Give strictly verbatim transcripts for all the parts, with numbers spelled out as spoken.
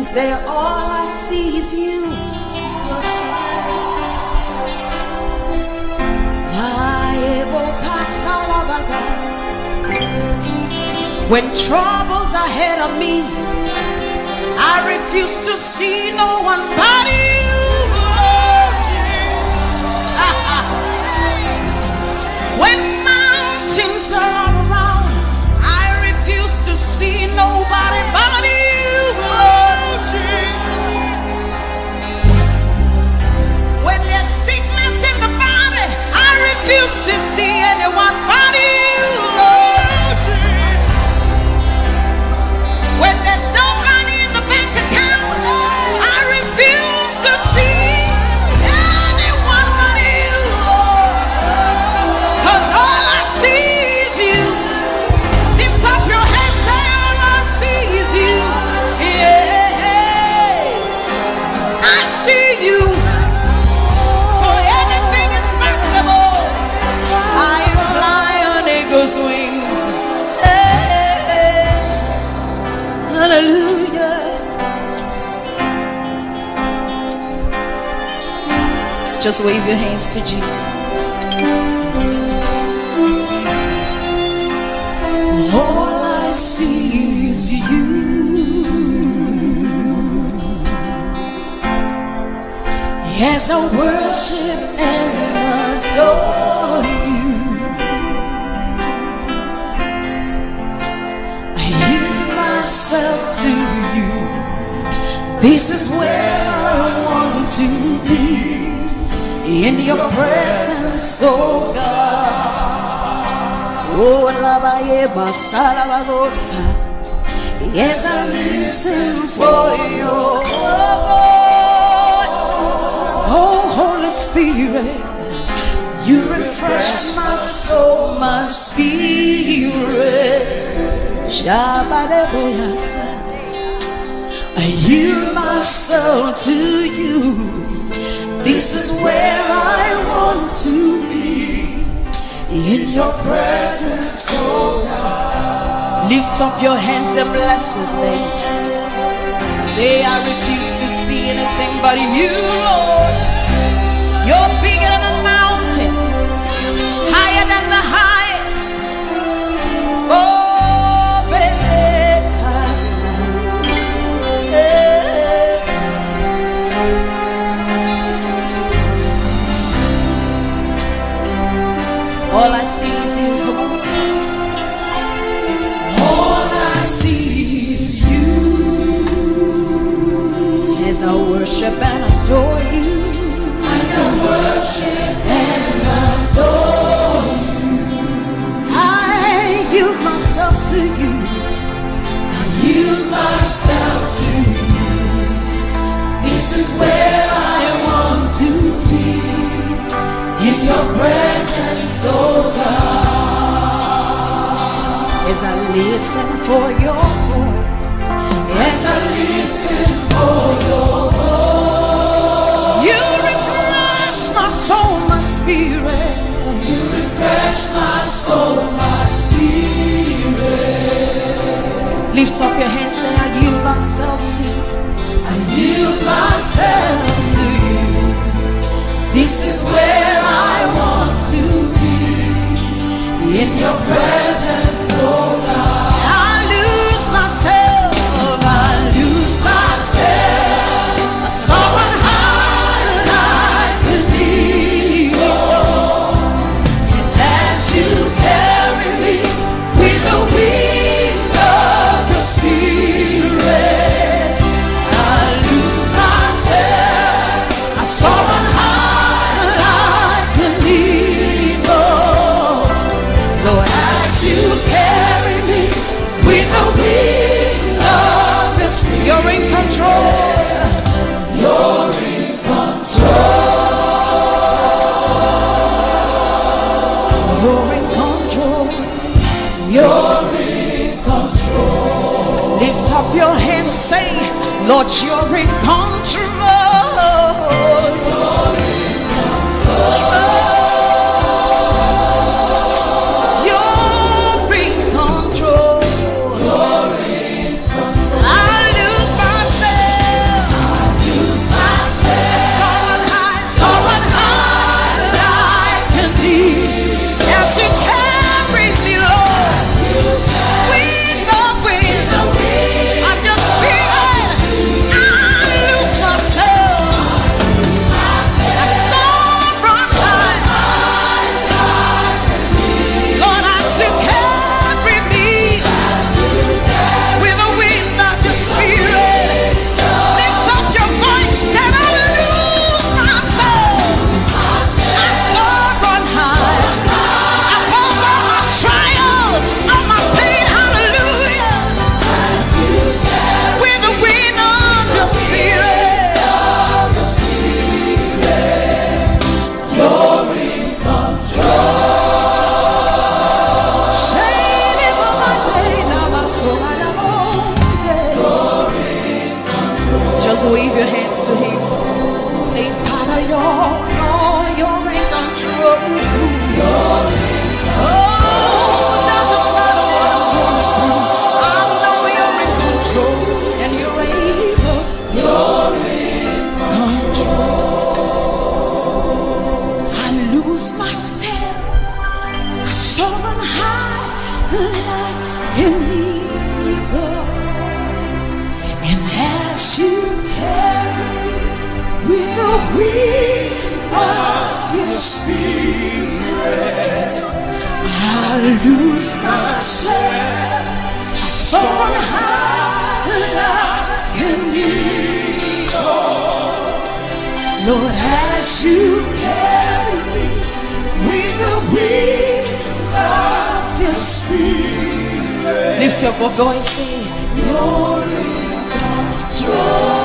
Say, all I see is you. When troubles are ahead of me, I refuse to see no one but you. When mountains are all around, I refuse to see nobody but you. When there's sickness in the body, I refuse to see anyone but you. When there's no money in the bank account, I refuse to see anyone but you. Cause all I see is you. Lift up your hands, say all I see is you. Yeah, I see you. For anything is possible. I fly on eagle's wings. Hallelujah. Just wave your hands to Jesus. All I see is you. As I worship and adore you, myself to you. This is where I want to be, in your presence, oh God. Oh, Labaye Basarabagosa. Yes, I listen for your voice. Oh, Holy Spirit, you refresh my soul, my spirit. I yield myself to you. This is where I want to be, in your presence, oh God. Lift up your hands and bless his name. Say, I refuse to see anything but you, Lord. You're bigger than a mountain, higher than the highest. Oh, all I see is you. All I see is you. As I worship and adore you. As I worship and adore you. I yield myself to you. I yield myself to you. This is where I want to be, in your presence, oh God. As I listen for your voice, as I listen for your voice, you refresh my soul, my spirit. You refresh my soul, my spirit. Lift up your hands, say, I yield myself to you. I yield myself to you. This is where I want to be, in your presence, oh God. I lose myself, I lose myself. I soar high like an eagle, and as you carry me with the wind of your spirit, I lose myself. I soar high. You're in control. You're in control. You're in control. You're in control. Lift up your hands, say, Lord, you're in control. You're in control. You're in control. You're in control. I lose myself. to wave your hands to Him. Say, Father, you're, you're, you're in control. You're in control. Oh, doesn't matter what I'm going through. I know you're in control and you're able. You're in control. I lose myself. I soar on high like an eagle. And as you carry me with the wind of your spirit, I lose myself. I soar high like an eagle. Lord, as you carry me with the wind of your spirit, lift up your voice, say, you're in control.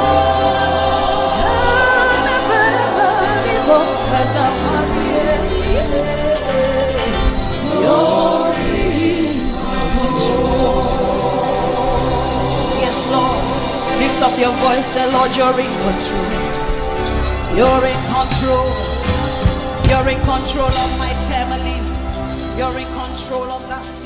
You're in control. Yes, Lord. Lift up your voice, say, Lord, you're in control. You're in control. You're in control of my family. You're in control of that